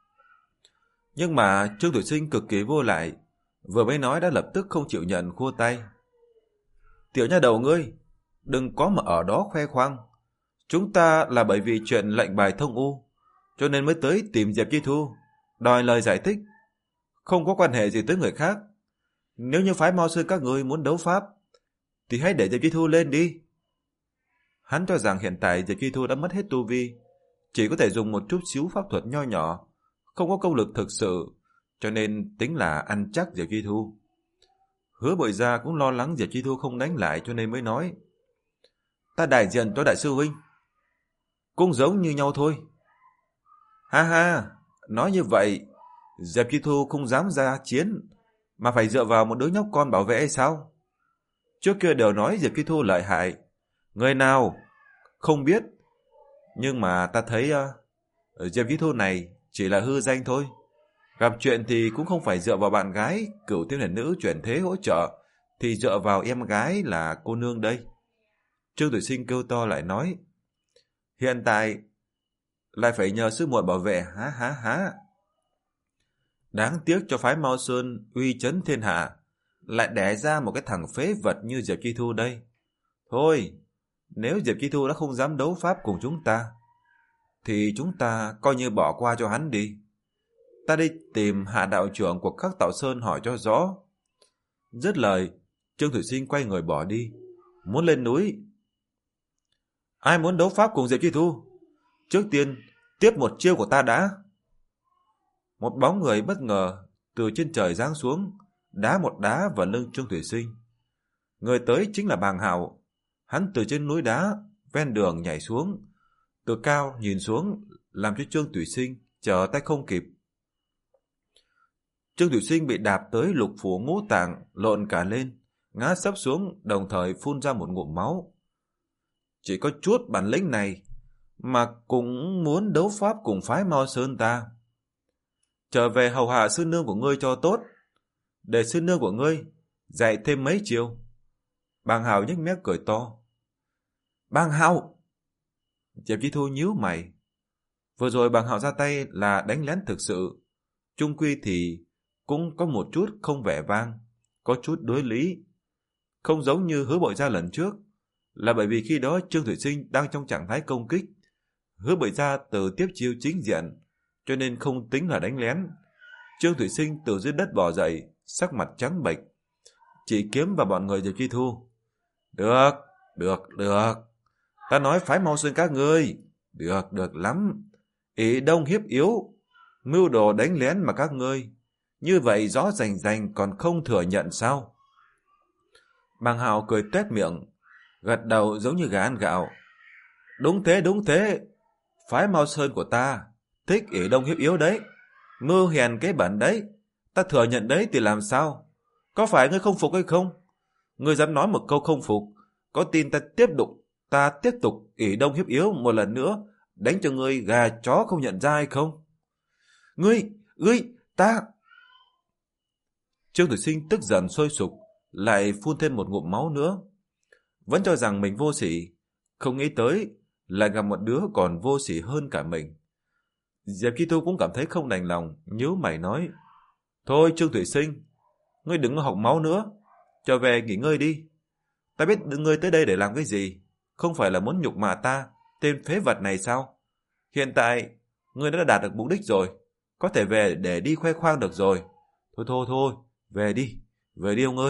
Nhưng mà Trương Thủy Sinh cực kỳ vô lại, vừa mới nói đã lập tức không chịu nhận, khua tay. Tiểu nha đầu ngươi, đừng có mà ở đó khoe khoang. Chúng ta là bởi vì chuyện lệnh bài thông u, cho nên mới tới tìm Diệp Chi Thu, đòi lời giải thích. Không có quan hệ gì tới người khác. Nếu như phái Mao Sơn các ngươi muốn đấu pháp, thì hãy để Diệp Chi Thu lên đi. Hắn cho rằng hiện tại Diệp Chi Thu đã mất hết tu vi, chỉ có thể dùng một chút xíu pháp thuật nho nhỏ, không có công lực thực sự, cho nên tính là ăn chắc Diệp Chi Thu. Hứa Bội Gia cũng lo lắng Diệp Chi Thu không đánh lại, cho nên mới nói: Ta đại diện cho đại sư huynh, cũng giống như nhau thôi. Ha ha, nói như vậy, Diệp Chi Thu không dám ra chiến, mà phải dựa vào một đứa nhóc con bảo vệ hay sao? Trước kia đều nói Diệp Chi Thu lợi hại, người nào không biết, nhưng mà ta thấy uh, Diệp Chi Thu này chỉ là hư danh thôi. Gặp chuyện thì cũng không phải dựa vào bạn gái Cửu Thiên Huyền Nữ chuyển thế hỗ trợ, thì dựa vào em gái là cô nương đây. Trương Thủy Sinh kêu to lại nói: Hiện tại lại phải nhờ sư muội bảo vệ, há há há. Đáng tiếc cho phái Mao Sơn uy chấn thiên hạ, lại đẻ ra một cái thằng phế vật như Diệp Chi Thu đây. Thôi, nếu Diệp Chi Thu đã không dám đấu pháp cùng chúng ta, thì chúng ta coi như bỏ qua cho hắn đi. Ta đi tìm hạ đạo trưởng của các Tạo Sơn hỏi cho rõ. Dứt lời, Trương Thủy Sinh quay người bỏ đi, muốn lên núi. Ai muốn đấu pháp cùng Diệp Chi Thu? Trước tiên, tiếp một chiêu của ta đã. Một bóng người bất ngờ từ trên trời giáng xuống, đá một đá vào lưng Trương Thủy Sinh. Người tới chính là Bàng Hạo. Hắn từ trên núi đá ven đường nhảy xuống, từ cao nhìn xuống, làm cho Trương Thủy Sinh trở tay không kịp. Trương Thủy Sinh bị đạp tới lục phủ ngũ tạng, lộn cả lên, ngã sấp xuống, đồng thời phun ra một ngụm máu. Chỉ có chút bản lĩnh này mà cũng muốn đấu pháp cùng phái Mao Sơn ta. Trở về hầu hạ sư nương của ngươi cho tốt, để sư nương của ngươi dạy thêm mấy chiêu. Bàng Hạo nhếch mép cười to. Bàng Hạo! Diệp Chi Thu nhíu mày. Vừa rồi Bàng Hạo ra tay là đánh lén thực sự, chung quy thì cũng có một chút không vẻ vang, có chút đối lý. Không giống như Hứa Bội Gia lần trước, là bởi vì khi đó Trương Thủy Sinh đang trong trạng thái công kích. Hứa Bội Gia từ tiếp chiêu chính diện, cho nên không tính là đánh lén. Trương Thủy Sinh từ dưới đất bò dậy, sắc mặt trắng bệch, chỉ kiếm vào bọn người Diệp Chi Thu. Được, được, được. Ta nói phái Mao Sơn các ngươi. Được, được lắm. Ỷ đông hiếp yếu, mưu đồ đánh lén mà các ngươi. Như vậy rõ rành rành còn không thừa nhận sao? Bàng Hạo cười tuét miệng, gật đầu giống như gà ăn gạo. Đúng thế, đúng thế. Phái Mao Sơn của ta thích ỷ đông hiếp yếu đấy, mưu hèn kế bẩn đấy. Ta thừa nhận đấy thì làm sao? Có phải ngươi không phục hay không? Ngươi dám nói một câu không phục, có tin ta tiếp tục ta tiếp tục ỷ đông hiếp yếu một lần nữa, đánh cho ngươi gà chó không nhận ra hay không? Ngươi, ngươi, ta... Trương Thủy Sinh tức giận sôi sục, lại phun thêm một ngụm máu nữa. Vẫn cho rằng mình vô sỉ, không nghĩ tới lại gặp một đứa còn vô sỉ hơn cả mình. Diệp Chi Thu cũng cảm thấy không đành lòng, nhíu mày nói: Thôi Trương Thủy Sinh, ngươi đừng học máu nữa, trở về nghỉ ngơi đi. Ta biết ngươi tới đây để làm cái gì, không phải là muốn nhục mạ ta, tên phế vật này sao? Hiện tại ngươi đã đạt được mục đích rồi, có thể về để đi khoe khoang được rồi. Thôi thôi thôi, về đi, về đi ông ơi.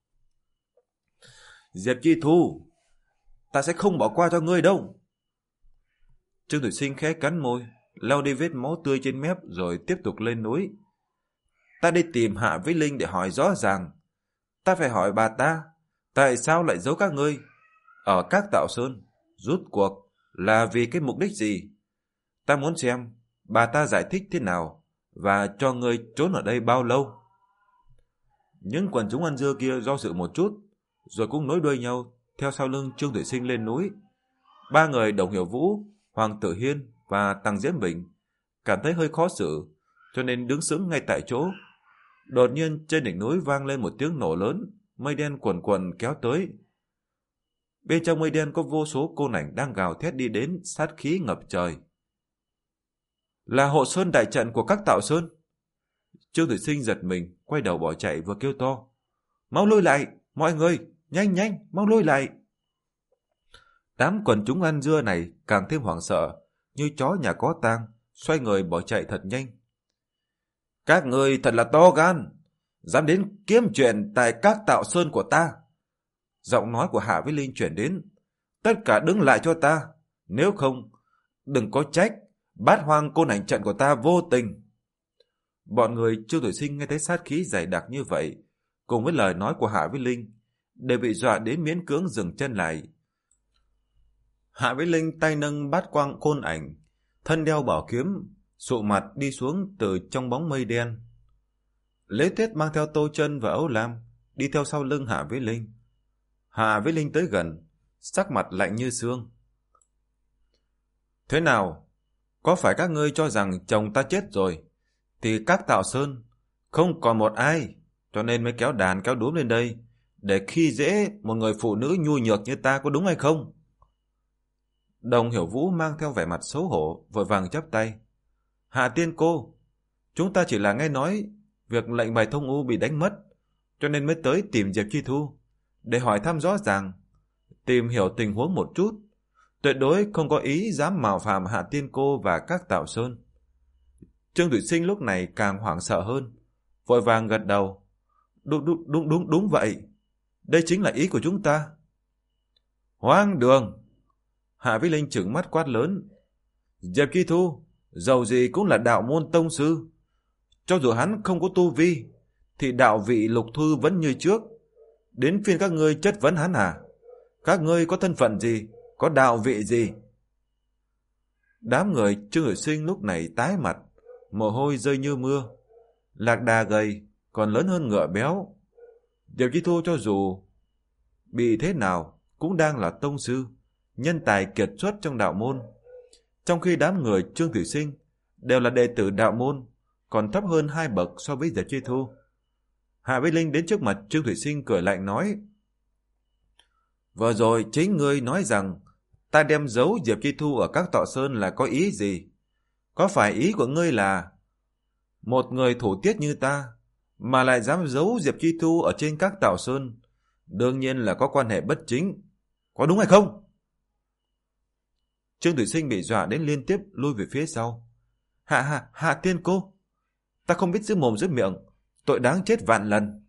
Diệp Chi Thu, ta sẽ không bỏ qua cho ngươi đâu. Trương Thủy Sinh khẽ cắn môi, lau đi vết máu tươi trên mép rồi tiếp tục lên núi. Ta đi tìm Hạ Vĩ Linh để hỏi rõ ràng. Ta phải hỏi bà ta, tại sao lại giấu các ngươi ở các Tạo Sơn, rút cuộc là vì cái mục đích gì? Ta muốn xem bà ta giải thích thế nào và cho ngươi trốn ở đây bao lâu. Những quần chúng ăn dưa kia do dự một chút, rồi cũng nối đuôi nhau theo sau lưng Trương Thủy Sinh lên núi. Ba người Đồng Hiểu Vũ, Hoàng Tử Hiên và Tăng Diễm Bình cảm thấy hơi khó xử, cho nên đứng sững ngay tại chỗ. Đột nhiên trên đỉnh núi vang lên một tiếng nổ lớn, mây đen quần quần kéo tới. Bên trong mây đen có vô số côn ảnh đang gào thét đi đến, sát khí ngập trời. Là hộ sơn đại trận của các Tạo Sơn. Trương Thủy Sinh giật mình, quay đầu bỏ chạy và kêu to: Mau lui lại, mọi người, nhanh nhanh, mau lui lại. Đám quần chúng ăn dưa này càng thêm hoảng sợ, như chó nhà có tang, xoay người bỏ chạy thật nhanh. Các người thật là to gan, dám đến kiếm chuyện tại các Tạo Sơn của ta. Giọng nói của Hạ Vĩ Linh chuyển đến: Tất cả đứng lại cho ta, nếu không, đừng có trách Bát Hoang côn ảnh trận của ta vô tình. Bọn người Trương Thủy Sinh nghe thấy sát khí dày đặc như vậy, cùng với lời nói của Hạ Vĩ Linh, đều bị dọa đến miễn cưỡng dừng chân lại. Hạ Vĩ Linh tay nâng bát quang côn ảnh, thân đeo bảo kiếm, sụ mặt đi xuống từ trong bóng mây đen. Lễ Tuyết mang theo Tô Chân và Âu Lam đi theo sau lưng Hạ Vĩ Linh. Hạ Vĩ Linh tới gần, sắc mặt lạnh như xương. Thế nào? Có phải các ngươi cho rằng chồng ta chết rồi, thì các Tạo Sơn không còn một ai, cho nên mới kéo đàn kéo đúm lên đây, để khi dễ một người phụ nữ nhu nhược như ta, có đúng hay không? Đồng Hiểu Vũ mang theo vẻ mặt xấu hổ, vội vàng chắp tay. Hạ tiên cô, chúng ta chỉ là nghe nói việc lệnh bài thông u bị đánh mất, cho nên mới tới tìm Diệp Chi Thu, để hỏi thăm rõ ràng, tìm hiểu tình huống một chút, tuyệt đối không có ý dám mạo phạm Hạ tiên cô và các Tạo Sơn. Trương Thủy Sinh lúc này càng hoảng sợ hơn, vội vàng gật đầu. Đúng, đúng, đúng, đúng, đúng vậy. Đây chính là ý của chúng ta. Hoang đường! Hạ Vĩ Linh trừng mắt quát lớn. Diệp Chi Thu, dầu gì cũng là đạo môn tông sư. Cho dù hắn không có tu vi, thì đạo vị Lục Thư vẫn như trước. Đến phiên các ngươi chất vấn hắn à? Các ngươi có thân phận gì? Có đạo vị gì? Đám người Trương Thủy Sinh lúc này tái mặt, mồ hôi rơi như mưa. Lạc Đà gầy còn lớn hơn ngựa béo. Diệp Chi Thu cho dù bị thế nào cũng đang là tông sư, nhân tài kiệt xuất trong đạo môn. Trong khi đám người Trương Thủy Sinh đều là đệ tử đạo môn, còn thấp hơn hai bậc so với Diệp Chi Thu. Hạ Vĩ Linh đến trước mặt Trương Thủy Sinh cười lạnh nói: Vừa rồi chính ngươi nói rằng ta đem giấu Diệp Chi Thu ở các Tạo Sơn là có ý gì? Có phải ý của ngươi là một người thủ tiết như ta mà lại dám giấu Diệp Chi Thu ở trên các Tạo Sơn, đương nhiên là có quan hệ bất chính, có đúng hay không? Trương Thủy Sinh bị dọa đến liên tiếp lui về phía sau. Hạ hạ hạ tiên cô, ta không biết giữ mồm giữ miệng, tội đáng chết vạn lần.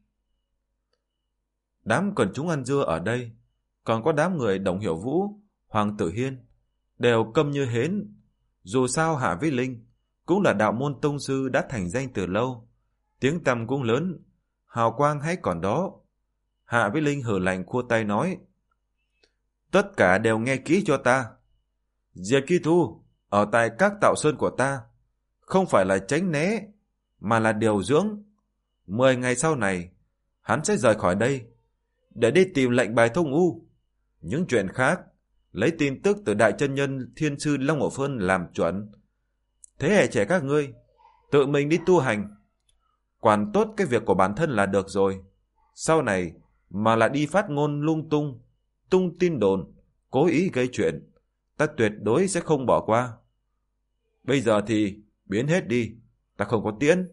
Đám quần chúng ăn dưa ở đây, còn có đám người Đồng Hiểu Vũ, Hoàng Tử Hiên, đều câm như hến. Dù sao Hạ Vĩ Linh cũng là đạo môn tông sư đã thành danh từ lâu, tiếng tăm cũng lớn, hào quang hay còn đó. Hạ Vĩ Linh hừ lạnh khua tay nói: Tất cả đều nghe kỹ cho ta. Diệp Chi Thu ở tại các Tạo Sơn của ta không phải là tránh né, mà là điều dưỡng. Mười ngày sau này hắn sẽ rời khỏi đây để đi tìm lệnh bài thông u. Những chuyện khác lấy tin tức từ đại chân nhân Thiên sư Long Hổ Phân làm chuẩn. Thế hệ trẻ các ngươi tự mình đi tu hành, quản tốt cái việc của bản thân là được rồi. Sau này mà lại đi phát ngôn lung tung, tung tin đồn, cố ý gây chuyện, ta tuyệt đối sẽ không bỏ qua. Bây giờ thì biến hết đi, ta không có tiễn.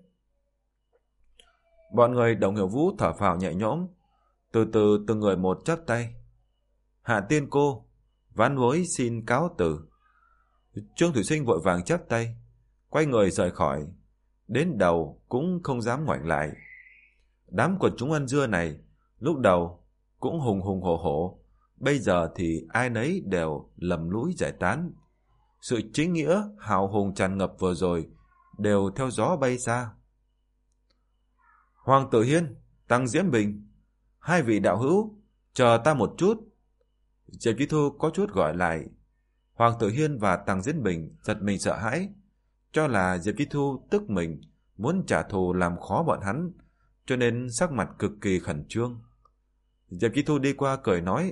Bọn người Đồng Hiểu Vũ thở phào nhẹ nhõm, từ từ từng người một chắp tay. Hạ tiên cô, vãn bối xin cáo từ. Trương Thủy Sinh vội vàng chắp tay, quay người rời khỏi, đến đầu cũng không dám ngoảnh lại. Đám quần chúng ăn dưa này lúc đầu cũng hùng hùng hổ hổ, bây giờ thì ai nấy đều lầm lũi giải tán. Sự chính nghĩa hào hùng tràn ngập vừa rồi đều theo gió bay xa. Hoàng Tử Hiên, Tăng Diễm Bình, hai vị đạo hữu, chờ ta một chút. Diệp Chi Thu có chút gọi lại. Hoàng Tử Hiên và Tằng Diễn Bình giật mình sợ hãi, cho là Diệp Chi Thu tức mình, muốn trả thù làm khó bọn hắn, cho nên sắc mặt cực kỳ khẩn trương. Diệp Chi Thu đi qua cười nói: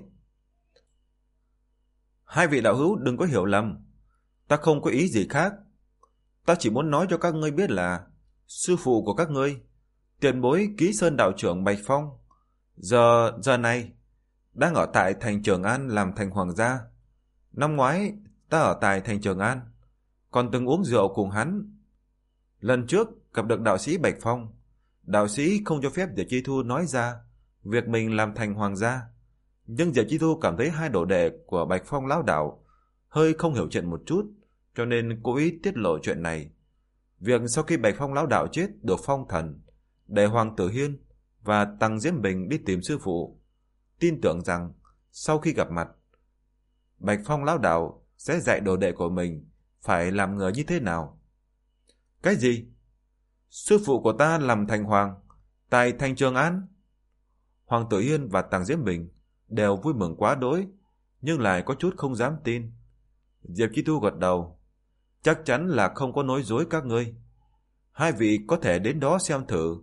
Hai vị đạo hữu đừng có hiểu lầm, ta không có ý gì khác. Ta chỉ muốn nói cho các ngươi biết là sư phụ của các ngươi, tiền bối Ký Sơn đạo trưởng Bạch Phong, giờ giờ này đang ở tại thành Trường An làm thành hoàng gia. Năm ngoái ta ở tại thành Trường An, còn từng uống rượu cùng hắn. Lần trước gặp được đạo sĩ Bạch Phong, đạo sĩ không cho phép Diệp Chi Thu nói ra việc mình làm thành hoàng gia, nhưng Diệp Chi Thu cảm thấy hai đồ đệ của Bạch Phong lão đạo hơi không hiểu chuyện một chút, cho nên cố ý tiết lộ chuyện này. Việc sau khi Bạch Phong lão đạo chết được phong thần, để Hoàng Tử Hiên và Tằng Diễn Bình đi tìm sư phụ, tin tưởng rằng sau khi gặp mặt, Bạch Phong lão đạo sẽ dạy đồ đệ của mình phải làm người như thế nào. Cái gì? Sư phụ của ta làm thành hoàng tại thành Trường An? Hoàng Tử Hiên và Tằng Diễn Bình đều vui mừng quá đỗi, nhưng lại có chút không dám tin. Diệp Chi Thu gật đầu: Chắc chắn là không có nói dối các ngươi. Hai vị có thể đến đó xem thử.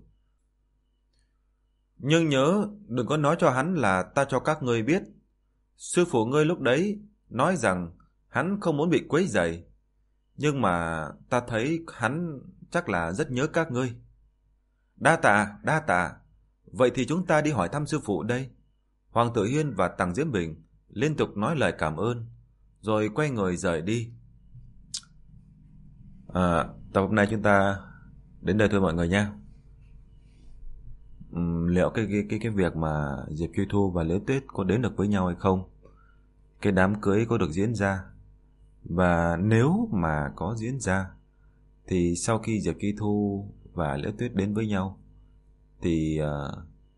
Nhưng nhớ đừng có nói cho hắn là ta cho các ngươi biết. Sư phụ ngươi lúc đấy nói rằng hắn không muốn bị quấy rầy, nhưng mà ta thấy hắn chắc là rất nhớ các ngươi. Đa tạ, đa tạ. Vậy thì chúng ta đi hỏi thăm sư phụ đây. Hoàng Tử Hiên và Tằng Diễn Bình liên tục nói lời cảm ơn, rồi quay người rời đi. À, tập hôm nay chúng ta đến đây thôi mọi người nha. Uhm, liệu cái, cái cái cái việc mà Diệp Chi Thu và Liễu Tuyết có đến được với nhau hay không? Cái đám cưới có được diễn ra? Và nếu mà có diễn ra, thì sau khi Diệp Chi Thu và Liễu Tuyết đến với nhau, thì uh,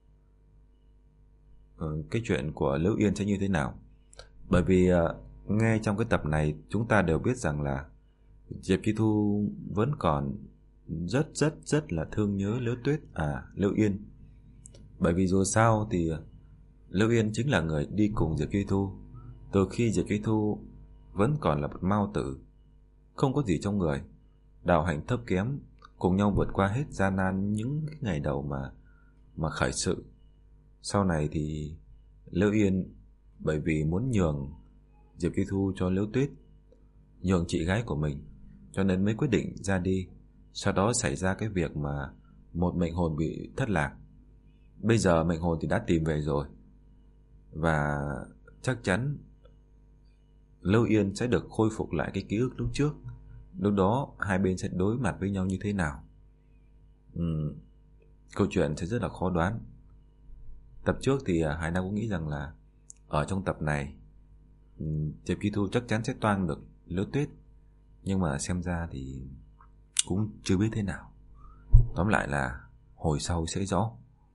uh, cái chuyện của Liễu Yên sẽ như thế nào? Bởi vì uh, nghe trong cái tập này chúng ta đều biết rằng là Diệp Chi Thu vẫn còn rất rất rất là thương nhớ Liễu Tuyết, à Liễu Yên. Bởi vì dù sao thì Liễu Yên chính là người đi cùng Diệp Chi Thu từ khi Diệp Chi Thu vẫn còn là một mao tử, không có gì trong người, đạo hạnh thấp kém, cùng nhau vượt qua hết gian nan những ngày đầu mà mà khởi sự. Sau này thì Liễu Yên bởi vì muốn nhường Diệp Chi Thu cho Liễu Tuyết, nhường chị gái của mình, cho nên mới quyết định ra đi. Sau đó xảy ra cái việc mà một mệnh hồn bị thất lạc. Bây giờ mệnh hồn thì đã tìm về rồi, và chắc chắn Liễu Yên sẽ được khôi phục lại cái ký ức lúc trước. Lúc đó hai bên sẽ đối mặt với nhau như thế nào? uhm, Câu chuyện sẽ rất là khó đoán. Tập trước thì Hải Nam cũng nghĩ rằng là ở trong tập này Diệp Chi Thu chắc chắn sẽ toan được Liễu Tuyết, nhưng mà xem ra thì cũng chưa biết thế nào. Tóm lại là hồi sau sẽ rõ.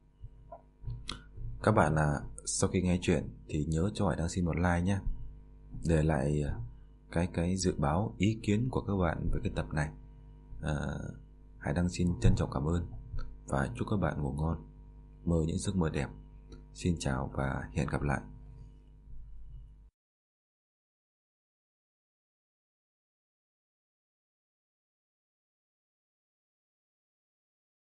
Các bạn à, sau khi nghe chuyện thì nhớ cho Hải Đăng xin một like nhé, để lại cái cái dự báo ý kiến của các bạn về cái tập này. à, Hải Đăng xin trân trọng cảm ơn và chúc các bạn ngủ ngon, mơ những giấc mơ đẹp. Xin chào và hẹn gặp lại.